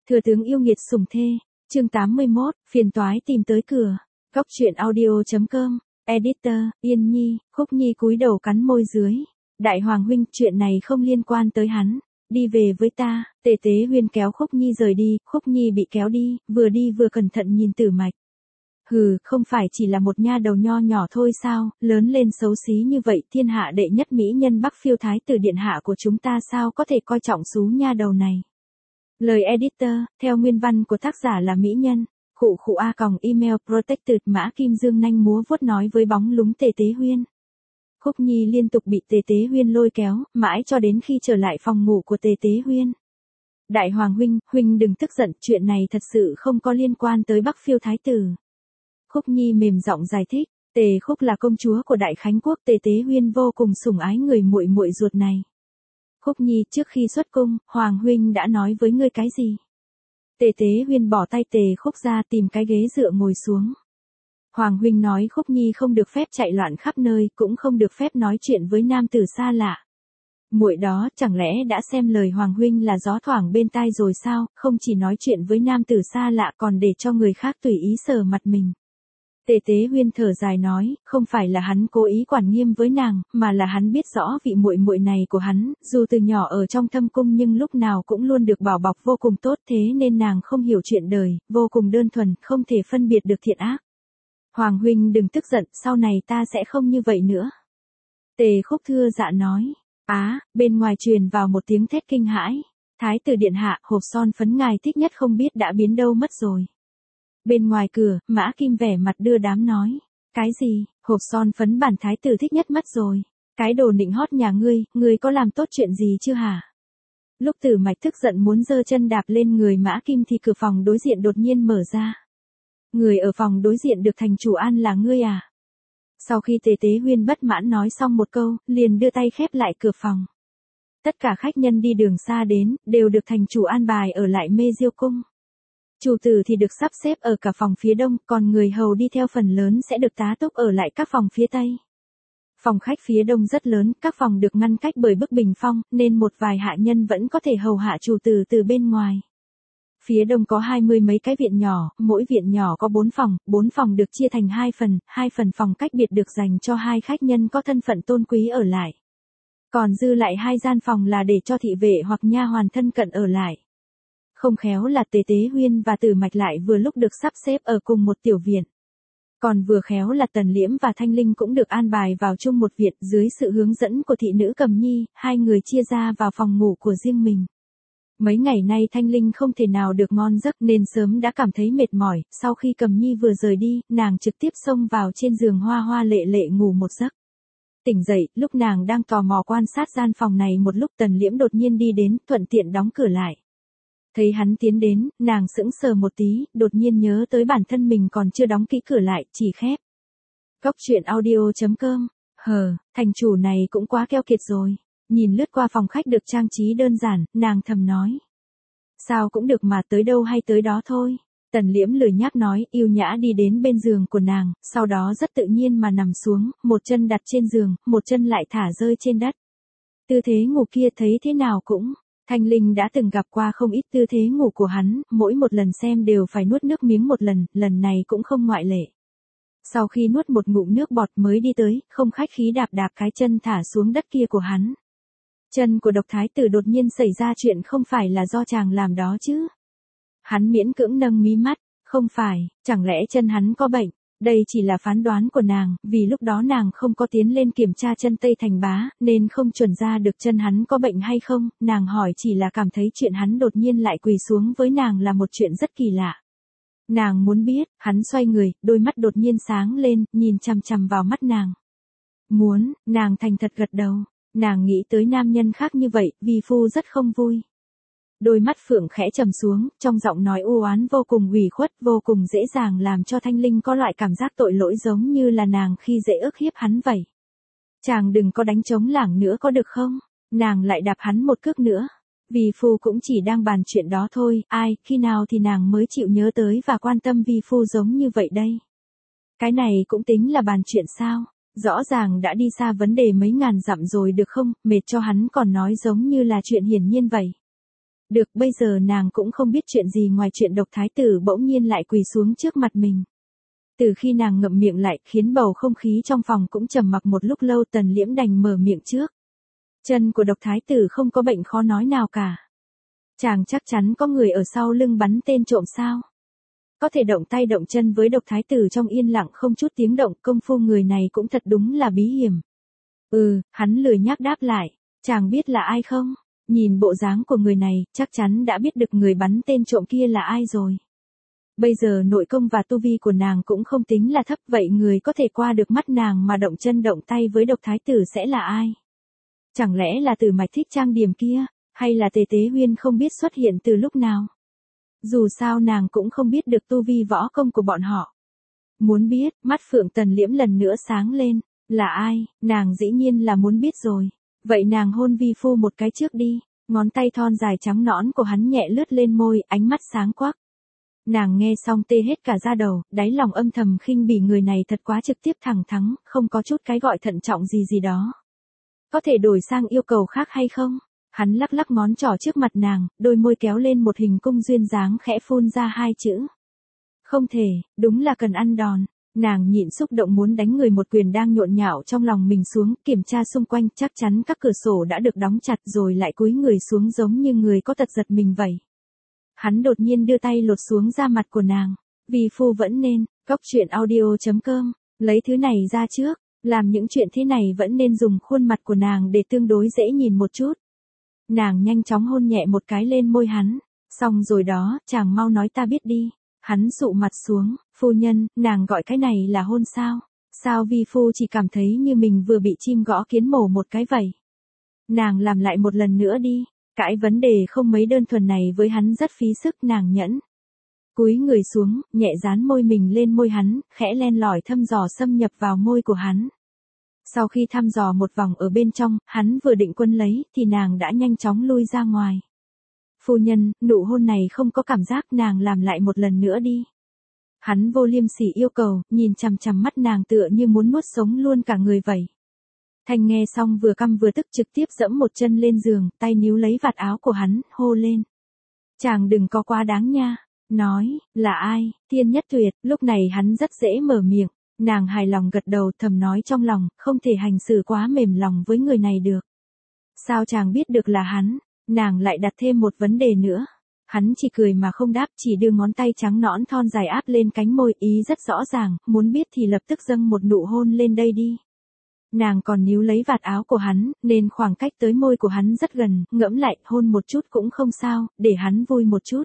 Thừa tướng yêu nghiệt sủng thê, chương 81, phiền toái tìm tới cửa. Góc truyện audio.com, editor, Yên Nhi, Khúc Nhi cúi đầu cắn môi dưới. Đại hoàng huynh, chuyện này không liên quan tới hắn. Đi về với ta. Tề Tế Huyên kéo Khúc Nhi rời đi, Khúc Nhi bị kéo đi vừa cẩn thận nhìn Tử Mạch. Hừ, không phải chỉ là một nha đầu nho nhỏ thôi sao, lớn lên xấu xí như vậy, thiên hạ đệ nhất mỹ nhân Bắc Phiêu Thái tử điện hạ của chúng ta sao có thể coi trọng xú nha đầu này. Lời editor, theo nguyên văn của tác giả là mỹ nhân. Khụ a còng email protected Mã Kim Dương nanh múa vuốt nói với bóng lúng Tề Tế Huyên. Khúc Nhi liên tục bị Tề Tế Huyên lôi kéo, mãi cho đến khi trở lại phòng ngủ của Tề Tế Huyên. Đại hoàng huynh đừng tức giận, chuyện này thật sự không có liên quan tới Bắc Phiêu Thái tử. Khúc Nhi mềm giọng giải thích, Tề Khúc là công chúa của Đại Khánh quốc, Tề Tế Huyên vô cùng sủng ái người muội muội ruột này. Khúc Nhi, trước khi xuất cung, Hoàng huynh đã nói với ngươi cái gì? Tề Tế Huyên bỏ tay Tề Khúc ra, tìm cái ghế dựa ngồi xuống. Hoàng huynh nói Khúc Nhi không được phép chạy loạn khắp nơi, cũng không được phép nói chuyện với nam tử xa lạ. Muội đó chẳng lẽ đã xem lời Hoàng huynh là gió thoảng bên tai rồi sao, không chỉ nói chuyện với nam tử xa lạ còn để cho người khác tùy ý sờ mặt mình. Tề Tế Huyên thở dài nói, không phải là hắn cố ý quản nghiêm với nàng, mà là hắn biết rõ vị muội muội này của hắn, dù từ nhỏ ở trong thâm cung nhưng lúc nào cũng luôn được bảo bọc vô cùng tốt, thế nên nàng không hiểu chuyện đời, vô cùng đơn thuần, không thể phân biệt được thiện ác. Hoàng huynh đừng tức giận, sau này ta sẽ không như vậy nữa. Tề Khúc thưa dạ nói. Bên ngoài truyền vào một tiếng thét kinh hãi. Thái tử điện hạ, hộp son phấn ngài thích nhất không biết đã biến đâu mất rồi. Bên ngoài cửa, Mã Kim vẻ mặt đưa đám nói. Cái gì, hộp son phấn bản thái tử thích nhất mất rồi. Cái đồ nịnh hót nhà ngươi có làm tốt chuyện gì chưa hả? Lúc Tử Mạch tức giận muốn giơ chân đạp lên người Mã Kim thì cửa phòng đối diện đột nhiên mở ra. Người ở phòng đối diện được thành chủ an là ngươi à? Sau khi Tề Tế Huyên bất mãn nói xong một câu, liền đưa tay khép lại cửa phòng. Tất cả khách nhân đi đường xa đến, đều được thành chủ an bài ở lại Mê Diêu cung. Chủ tử thì được sắp xếp ở cả phòng phía đông, còn người hầu đi theo phần lớn sẽ được tá túc ở lại các phòng phía tây. Phòng khách phía đông rất lớn, các phòng được ngăn cách bởi bức bình phong, nên một vài hạ nhân vẫn có thể hầu hạ chủ tử từ bên ngoài. Phía đông có 20 mấy cái viện nhỏ, mỗi viện nhỏ có 4 phòng được chia thành 2 phần phòng cách biệt được dành cho 2 khách nhân có thân phận tôn quý ở lại. Còn dư lại 2 gian phòng là để cho thị vệ hoặc nha hoàn thân cận ở lại. Không khéo là Tề Tế Huyên và Tử Mạch lại vừa lúc được sắp xếp ở cùng một tiểu viện. Còn vừa khéo là Tần Liễm và Thanh Linh cũng được an bài vào chung một viện, dưới sự hướng dẫn của thị nữ Cầm Nhi, 2 người chia ra vào phòng ngủ của riêng mình. Mấy ngày nay Thanh Linh không thể nào được ngon giấc nên sớm đã cảm thấy mệt mỏi, sau khi Cầm Nhi vừa rời đi, nàng trực tiếp xông vào trên giường hoa hoa lệ lệ ngủ một giấc. Tỉnh dậy, lúc nàng đang tò mò quan sát gian phòng này một lúc Tần Liễm đột nhiên đi đến, thuận tiện đóng cửa lại. Thấy hắn tiến đến, nàng sững sờ một tí, đột nhiên nhớ tới bản thân mình còn chưa đóng kỹ cửa lại, chỉ khép. Góc truyện audio.com, thành chủ này cũng quá keo kiệt rồi. Nhìn lướt qua phòng khách được trang trí đơn giản, nàng thầm nói. Sao cũng được mà, tới đâu hay tới đó thôi. Tần Liễm lười nhác nói, yêu nhã đi đến bên giường của nàng, sau đó rất tự nhiên mà nằm xuống, một chân đặt trên giường, một chân lại thả rơi trên đất. Tư thế ngủ kia thấy thế nào cũng. Thanh Linh đã từng gặp qua không ít tư thế ngủ của hắn, mỗi một lần xem đều phải nuốt nước miếng một lần, lần này cũng không ngoại lệ. Sau khi nuốt một ngụm nước bọt mới đi tới, không khách khí đạp cái chân thả xuống đất kia của hắn. Chân của Độc Thái tử đột nhiên xảy ra chuyện không phải là do chàng làm đó chứ. Hắn miễn cưỡng nâng mí mắt, không phải, chẳng lẽ chân hắn có bệnh. Đây chỉ là phán đoán của nàng, vì lúc đó nàng không có tiến lên kiểm tra chân Tây Thành Bá, nên không chuẩn ra được chân hắn có bệnh hay không, nàng hỏi chỉ là cảm thấy chuyện hắn đột nhiên lại quỳ xuống với nàng là một chuyện rất kỳ lạ. Nàng muốn biết, hắn xoay người, đôi mắt đột nhiên sáng lên, nhìn chằm chằm vào mắt nàng. Nàng thành thật gật đầu, nàng nghĩ tới nam nhân khác như vậy, vi phu rất không vui. Đôi mắt Phượng khẽ trầm xuống, trong giọng nói u oán vô cùng ủy khuất, vô cùng dễ dàng làm cho Thanh Linh có loại cảm giác tội lỗi giống như là nàng khi dễ ức hiếp hắn vậy. Chàng đừng có đánh trống lảng nữa có được không? Nàng lại đạp hắn một cước nữa. Vi phu cũng chỉ đang bàn chuyện đó thôi, khi nào thì nàng mới chịu nhớ tới và quan tâm vi phu giống như vậy đây? Cái này cũng tính là bàn chuyện sao? Rõ ràng đã đi xa vấn đề mấy ngàn dặm rồi được không, mệt cho hắn còn nói giống như là chuyện hiển nhiên vậy. Được, bây giờ nàng cũng không biết chuyện gì ngoài chuyện độc thái tử bỗng nhiên lại quỳ xuống trước mặt mình. Từ khi nàng ngậm miệng lại, khiến bầu không khí trong phòng cũng trầm mặc một lúc lâu, Tần Liễm đành mở miệng trước. Chân của độc thái tử không có bệnh khó nói nào cả. Chàng chắc chắn có người ở sau lưng bắn tên trộm sao? Có thể động tay động chân với độc thái tử trong yên lặng không chút tiếng động, công phu người này cũng thật đúng là bí hiểm. Hắn lười nhác đáp lại. Chàng biết là ai không? Nhìn bộ dáng của người này, chắc chắn đã biết được người bắn tên trộm kia là ai rồi. Bây giờ nội công và tu vi của nàng cũng không tính là thấp, vậy người có thể qua được mắt nàng mà động chân động tay với độc thái tử sẽ là ai? Chẳng lẽ là Tử Mạch thích trang điểm kia, hay là Tề Tế Huyên không biết xuất hiện từ lúc nào? Dù sao nàng cũng không biết được tu vi võ công của bọn họ. Muốn biết, mắt Phượng Tần Liễm lần nữa sáng lên, là ai, nàng dĩ nhiên là muốn biết rồi. Vậy nàng hôn vi phu một cái trước đi, ngón tay thon dài trắng nõn của hắn nhẹ lướt lên môi, ánh mắt sáng quắc. Nàng nghe xong tê hết cả da đầu, đáy lòng âm thầm khinh bỉ người này thật quá trực tiếp thẳng thắn, không có chút cái gọi thận trọng gì gì đó. Có thể đổi sang yêu cầu khác hay không? Hắn lắc lắc ngón trỏ trước mặt nàng, đôi môi kéo lên một hình cung duyên dáng khẽ phun ra hai chữ. Không thể, đúng là cần ăn đòn. Nàng nhịn xúc động muốn đánh người một quyền đang nhộn nhạo trong lòng mình xuống, kiểm tra xung quanh, chắc chắn các cửa sổ đã được đóng chặt, rồi lại cúi người xuống giống như người có tật giật mình vậy. Hắn đột nhiên đưa tay lột xuống da mặt của nàng. Vi phu vẫn nên, coctruyện.audio.com, lấy thứ này ra trước, làm những chuyện thế này vẫn nên dùng khuôn mặt của nàng để tương đối dễ nhìn một chút. Nàng nhanh chóng hôn nhẹ một cái lên môi hắn. Xong rồi đó, chàng mau nói ta biết đi. Hắn sụ mặt xuống, phu nhân, nàng gọi cái này là hôn sao? Sao vi phu chỉ cảm thấy như mình vừa bị chim gõ kiến mổ một cái vậy? Nàng làm lại một lần nữa đi. Cãi vấn đề không mấy đơn thuần này với hắn rất phí sức, nàng nhẫn. Cúi người xuống, nhẹ dán môi mình lên môi hắn, khẽ len lỏi thăm dò xâm nhập vào môi của hắn. Sau khi thăm dò một vòng ở bên trong, hắn vừa định quân lấy, thì nàng đã nhanh chóng lui ra ngoài. Phu nhân, nụ hôn này không có cảm giác, nàng làm lại một lần nữa đi. Hắn vô liêm sỉ yêu cầu, nhìn chằm chằm mắt nàng tựa như muốn nuốt sống luôn cả người vậy. Thanh nghe xong vừa căm vừa tức, trực tiếp dẫm một chân lên giường, tay níu lấy vạt áo của hắn, hô lên. Chàng đừng có quá đáng nha. Nói, là ai, Thiên Nhất Tuyệt. Lúc này hắn rất dễ mở miệng. Nàng hài lòng gật đầu, thầm nói trong lòng, không thể hành xử quá mềm lòng với người này được. Sao chàng biết được là hắn? Nàng lại đặt thêm một vấn đề nữa. Hắn chỉ cười mà không đáp, chỉ đưa ngón tay trắng nõn thon dài áp lên cánh môi, ý rất rõ ràng, muốn biết thì lập tức dâng một nụ hôn lên đây đi. Nàng còn níu lấy vạt áo của hắn, nên khoảng cách tới môi của hắn rất gần, ngẫm lại, hôn một chút cũng không sao, để hắn vui một chút.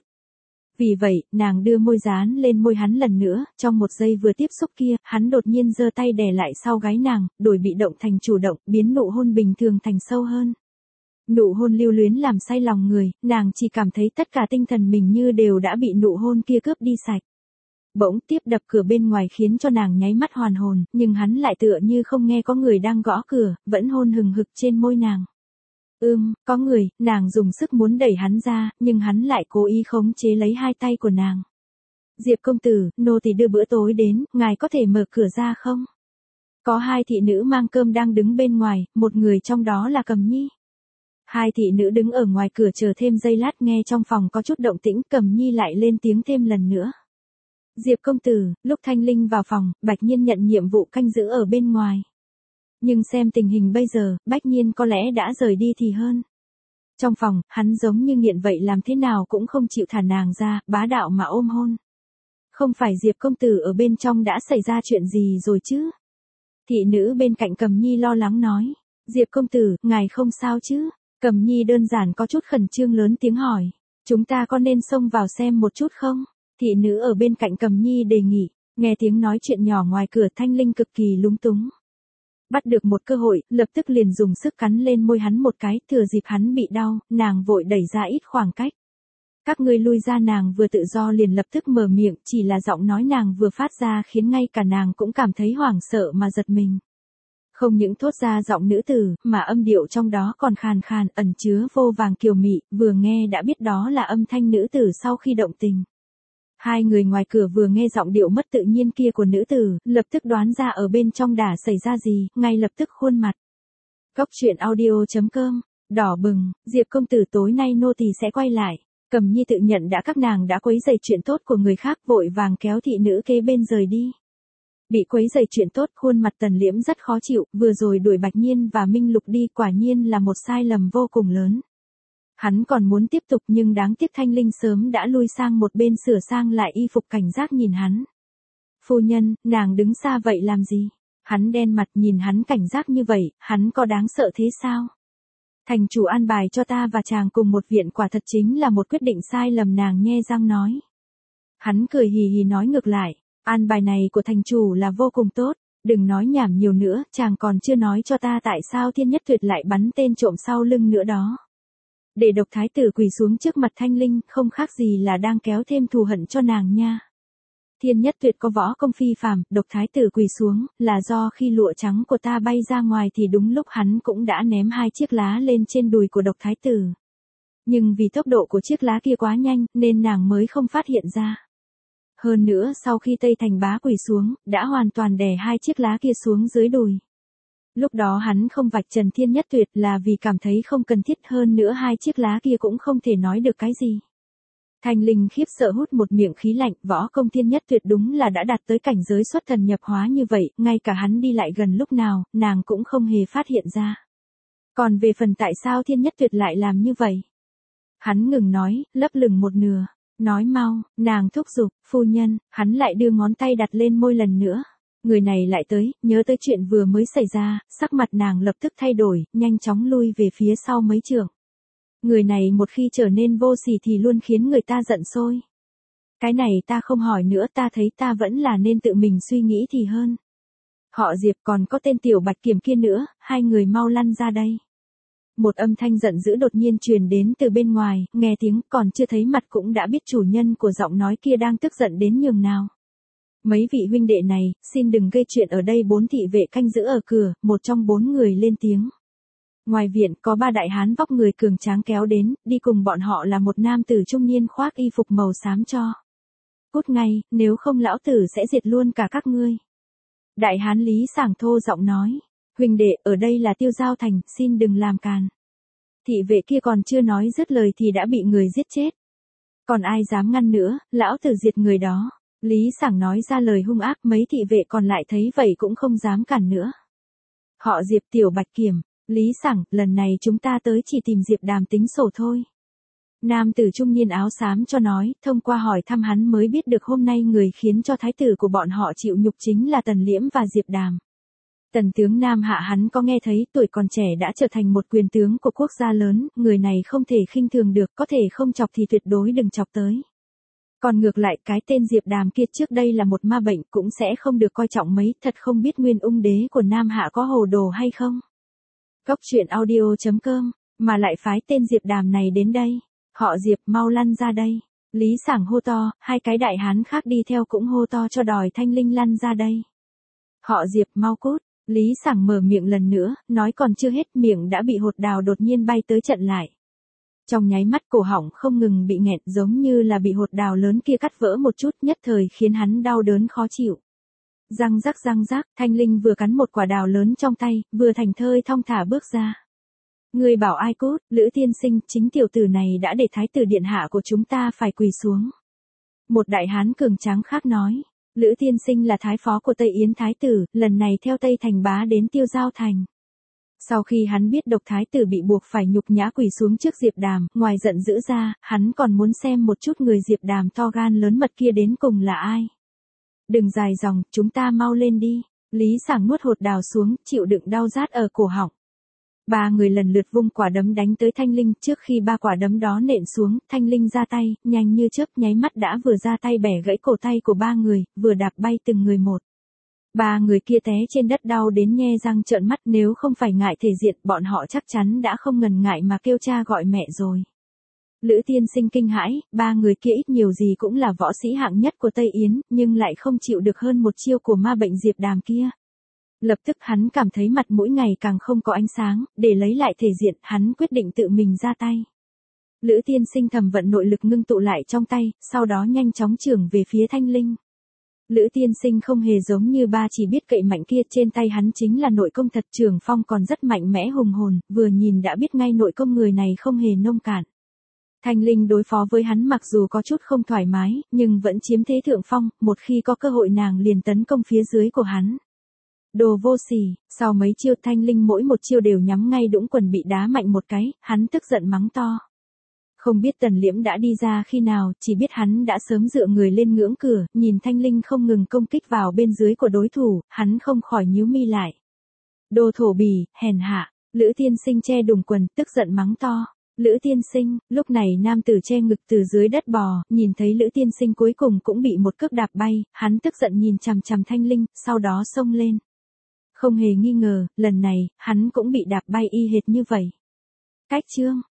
Vì vậy, nàng đưa môi dán lên môi hắn lần nữa, trong một giây vừa tiếp xúc kia, hắn đột nhiên giơ tay đè lại sau gáy nàng, đổi bị động thành chủ động, biến nụ hôn bình thường thành sâu hơn. Nụ hôn lưu luyến làm say lòng người, nàng chỉ cảm thấy tất cả tinh thần mình như đều đã bị nụ hôn kia cướp đi sạch. Bỗng tiếp đập cửa bên ngoài khiến cho nàng nháy mắt hoàn hồn, nhưng hắn lại tựa như không nghe có người đang gõ cửa, vẫn hôn hừng hực trên môi nàng. Có người, nàng dùng sức muốn đẩy hắn ra, nhưng hắn lại cố ý khống chế lấy hai tay của nàng. Diệp công tử, nô tỳ đưa bữa tối đến, ngài có thể mở cửa ra không? Có hai thị nữ mang cơm đang đứng bên ngoài, một người trong đó là Cầm Nhi. Hai thị nữ đứng ở ngoài cửa chờ thêm giây lát, nghe trong phòng có chút động tĩnh, Cầm Nhi lại lên tiếng thêm lần nữa. Diệp công tử, lúc Thanh Linh vào phòng, Bạch Nhiên nhận nhiệm vụ canh giữ ở bên ngoài. Nhưng xem tình hình bây giờ, Bách Nhiên có lẽ đã rời đi thì hơn. Trong phòng, hắn giống như nghiện vậy, làm thế nào cũng không chịu thả nàng ra, bá đạo mà ôm hôn. Không phải Diệp công tử ở bên trong đã xảy ra chuyện gì rồi chứ? Thị nữ bên cạnh Cầm Nhi lo lắng nói. Diệp công tử, ngài không sao chứ? Cầm Nhi đơn giản có chút khẩn trương lớn tiếng hỏi. Chúng ta có nên xông vào xem một chút không? Thị nữ ở bên cạnh Cầm Nhi đề nghị. Nghe tiếng nói chuyện nhỏ ngoài cửa, Thanh Linh cực kỳ lúng túng. Bắt được một cơ hội, lập tức liền dùng sức cắn lên môi hắn một cái, thừa dịp hắn bị đau, nàng vội đẩy ra ít khoảng cách. Các ngươi lui ra, nàng vừa tự do liền lập tức mở miệng, chỉ là giọng nói nàng vừa phát ra khiến ngay cả nàng cũng cảm thấy hoảng sợ mà giật mình. Không những thốt ra giọng nữ tử, mà âm điệu trong đó còn khàn khàn, ẩn chứa vô vàng kiều mị, vừa nghe đã biết đó là âm thanh nữ tử sau khi động tình. Hai người ngoài cửa vừa nghe giọng điệu mất tự nhiên kia của nữ tử, lập tức đoán ra ở bên trong đã xảy ra gì, ngay lập tức khuôn mặt. Coctruyện.audio.com Đỏ bừng, Diệp công tử tối nay nô tỳ sẽ quay lại. Cẩm Nhi tự nhận các nàng đã quấy rầy chuyện tốt của người khác, vội vàng kéo thị nữ kế bên rời đi. Bị quấy rầy chuyện tốt, khuôn mặt Tần Liễm rất khó chịu, vừa rồi đuổi Bạch Nhiên và Minh Lục đi quả nhiên là một sai lầm vô cùng lớn. Hắn còn muốn tiếp tục nhưng đáng tiếc Thanh Linh sớm đã lui sang một bên sửa sang lại y phục cảnh giác nhìn hắn. Phu nhân, nàng đứng xa vậy làm gì? Hắn đen mặt nhìn hắn cảnh giác như vậy, hắn có đáng sợ thế sao? Thành chủ an bài cho ta và chàng cùng một viện quả thật chính là một quyết định sai lầm, nàng nhe răng nói. Hắn cười hì hì nói ngược lại, an bài này của thành chủ là vô cùng tốt, đừng nói nhảm nhiều nữa, chàng còn chưa nói cho ta tại sao Thiên Nhất Tuyệt lại bắn tên trộm sau lưng nữa đó. Để Độc Thái tử quỳ xuống trước mặt Thanh Linh, không khác gì là đang kéo thêm thù hận cho nàng nha. Thiên Nhất Tuyệt có võ công phi phàm, Độc Thái tử quỳ xuống, là do khi lụa trắng của ta bay ra ngoài thì đúng lúc hắn cũng đã ném 2 chiếc lá lên trên đùi của Độc Thái tử. Nhưng vì tốc độ của chiếc lá kia quá nhanh, nên nàng mới không phát hiện ra. Hơn nữa sau khi Tây Thành bá quỳ xuống, đã hoàn toàn đè 2 chiếc lá kia xuống dưới đùi. Lúc đó hắn không vạch trần Thiên Nhất Tuyệt là vì cảm thấy không cần thiết, hơn nữa 2 chiếc lá kia cũng không thể nói được cái gì. Thanh Linh khiếp sợ hút một miệng khí lạnh, võ công Thiên Nhất Tuyệt đúng là đã đạt tới cảnh giới xuất thần nhập hóa như vậy, ngay cả hắn đi lại gần lúc nào, nàng cũng không hề phát hiện ra. Còn về phần tại sao Thiên Nhất Tuyệt lại làm như vậy? Hắn ngừng nói, lấp lửng một nửa, nói mau, nàng thúc giục, phu nhân, hắn lại đưa ngón tay đặt lên môi lần nữa. Người này lại tới, nhớ tới chuyện vừa mới xảy ra, sắc mặt nàng lập tức thay đổi, nhanh chóng lui về phía sau mấy trượng. Người này một khi trở nên vô sỉ thì luôn khiến người ta giận sôi. Cái này ta không hỏi nữa, ta thấy ta vẫn là nên tự mình suy nghĩ thì hơn. Họ Diệp còn có tên Tiểu Bạch Kiểm kia nữa, hai người mau lăn ra đây. Một âm thanh giận dữ đột nhiên truyền đến từ bên ngoài, nghe tiếng còn chưa thấy mặt cũng đã biết chủ nhân của giọng nói kia đang tức giận đến nhường nào. Mấy vị huynh đệ này, xin đừng gây chuyện ở đây. 4 thị vệ canh giữ ở cửa, một trong 4 người lên tiếng. Ngoài viện có 3 đại hán vóc người cường tráng kéo đến, đi cùng bọn họ là một nam tử trung niên khoác y phục màu xám cho. Cút ngay, nếu không lão tử sẽ diệt luôn cả các ngươi. Đại hán Lý Sảng thô giọng nói, huynh đệ ở đây là Tiêu Giao Thành, xin đừng làm càn. Thị vệ kia còn chưa nói dứt lời thì đã bị người giết chết. Còn ai dám ngăn nữa, lão tử diệt người đó. Lý Sảng nói ra lời hung ác, mấy thị vệ còn lại thấy vậy cũng không dám cản nữa. Họ Diệp, Tiểu Bạch Kiểm. Lý Sảng, lần này chúng ta tới chỉ tìm Diệp Đàm tính sổ thôi. Nam tử trung niên áo xám cho nói, thông qua hỏi thăm hắn mới biết được hôm nay người khiến cho thái tử của bọn họ chịu nhục chính là Tần Liễm và Diệp Đàm. Tần tướng Nam Hạ hắn có nghe thấy, tuổi còn trẻ đã trở thành một quyền tướng của quốc gia lớn, người này không thể khinh thường được, có thể không chọc thì tuyệt đối đừng chọc tới. Còn ngược lại cái tên Diệp Đàm kia trước đây là một ma bệnh cũng sẽ không được coi trọng mấy, thật không biết Nguyên Ung Đế của Nam Hạ có hồ đồ hay không. Góc truyện audio.com, mà lại phái tên Diệp Đàm này đến đây. Họ Diệp mau lăn ra đây. Lý Sảng hô to, 2 cái đại hán khác đi theo cũng hô to cho đòi Thanh Linh lăn ra đây. Họ Diệp mau cút. Lý Sảng mở miệng lần nữa, nói còn chưa hết miệng đã bị hột đào đột nhiên bay tới chặn lại. Trong nháy mắt cổ họng không ngừng bị nghẹn giống như là bị hột đào lớn kia cắt vỡ một chút, nhất thời khiến hắn đau đớn khó chịu. Răng rắc, Thanh Linh vừa cắn một quả đào lớn trong tay, vừa thành thơi thong thả bước ra. Người bảo ai cút, Lữ tiên sinh, chính tiểu tử này đã để thái tử điện hạ của chúng ta phải quỳ xuống. Một đại hán cường tráng khác nói, Lữ tiên sinh là thái phó của Tây Yến thái tử, lần này theo Tây Thành bá đến Tiêu Giao Thành. Sau khi hắn biết Độc thái tử bị buộc phải nhục nhã quỳ xuống trước Diệp Đàm, ngoài giận dữ ra, hắn còn muốn xem một chút người Diệp Đàm to gan lớn mật kia đến cùng là ai. Đừng dài dòng, chúng ta mau lên đi. Lý Sảng nuốt hột đào xuống, chịu đựng đau rát ở cổ họng. 3 người lần lượt vung quả đấm đánh tới Thanh Linh, trước khi 3 quả đấm đó nện xuống, Thanh Linh ra tay, nhanh như chớp nháy mắt đã vừa ra tay bẻ gãy cổ tay của 3 người, vừa đạp bay từng người một. 3 người kia té trên đất đau đến nhe răng trợn mắt, nếu không phải ngại thể diện, bọn họ chắc chắn đã không ngần ngại mà kêu cha gọi mẹ rồi. Lữ tiên sinh kinh hãi, 3 người kia ít nhiều gì cũng là võ sĩ hạng nhất của Tây Yến, nhưng lại không chịu được hơn một chiêu của ma bệnh Diệp Đàm kia. Lập tức hắn cảm thấy mặt mũi ngày càng không có ánh sáng, để lấy lại thể diện, hắn quyết định tự mình ra tay. Lữ tiên sinh thầm vận nội lực ngưng tụ lại trong tay, sau đó nhanh chóng chưởng về phía Thanh Linh. Lữ tiên sinh không hề giống như ba chỉ biết cậy mạnh kia, trên tay hắn chính là nội công thật, Trường Phong còn rất mạnh mẽ hùng hồn, vừa nhìn đã biết ngay nội công người này không hề nông cạn. Thanh Linh đối phó với hắn mặc dù có chút không thoải mái, nhưng vẫn chiếm thế thượng phong, một khi có cơ hội nàng liền tấn công phía dưới của hắn. Đồ vô sỉ, sau mấy chiêu Thanh Linh mỗi một chiêu đều nhắm ngay Đũng Quần bị đá mạnh một cái, hắn tức giận mắng to. Không biết Tần Liễm đã đi ra khi nào, chỉ biết hắn đã sớm dựa người lên ngưỡng cửa, nhìn Thanh Linh không ngừng công kích vào bên dưới của đối thủ, hắn không khỏi nhíu mi lại. Đồ thổ bỉ, hèn hạ, Lữ tiên sinh che đùng quần, tức giận mắng to. Lữ tiên sinh, lúc này nam tử che ngực từ dưới đất bò, nhìn thấy Lữ tiên sinh cuối cùng cũng bị một cước đạp bay, hắn tức giận nhìn chằm chằm Thanh Linh, sau đó xông lên. Không hề nghi ngờ, lần này, hắn cũng bị đạp bay y hệt như vậy. Cách chương